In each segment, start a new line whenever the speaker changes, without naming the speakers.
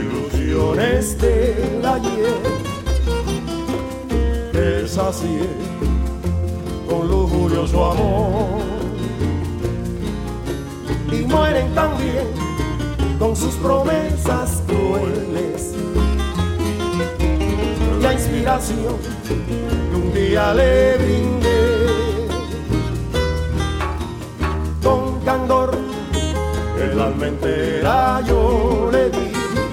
ilusiones del ayer que sacié con lujurioso amor y mueren también con sus promesas crueles. La inspiración que un día le brindé con candor, el alma entera yo le di,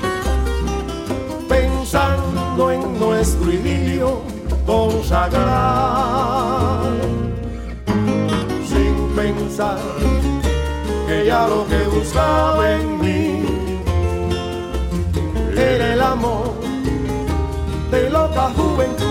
pensando en nuestro idilio consagrar, sin pensar que ya lo que buscaba en mí era el amor de loca juventud.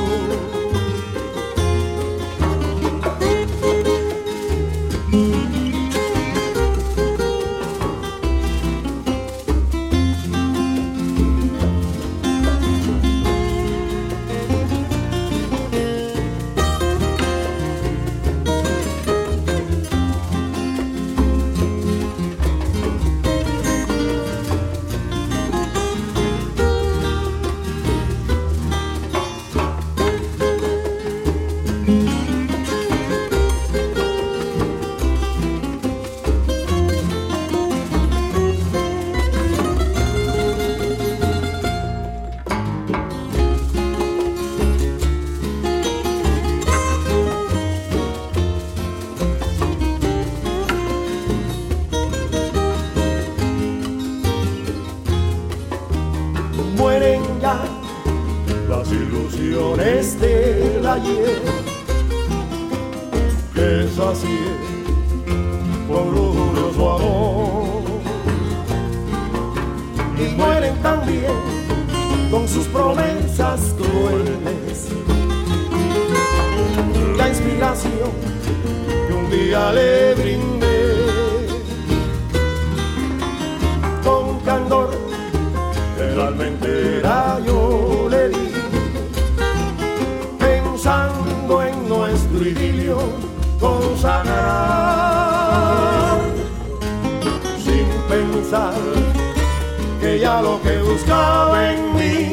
Mueren ya las ilusiones del ayer que sacié con lujurioso amor y mueren también con sus promesas crueles. La inspiración que un día le brindé con candor, el alma entera yo le di, pensando en nuestro idilio consagrar, sin pensar que ya lo que buscaba en mí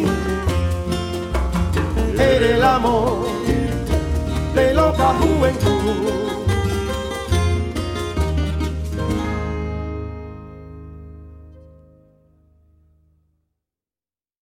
era el amor de loca juventud.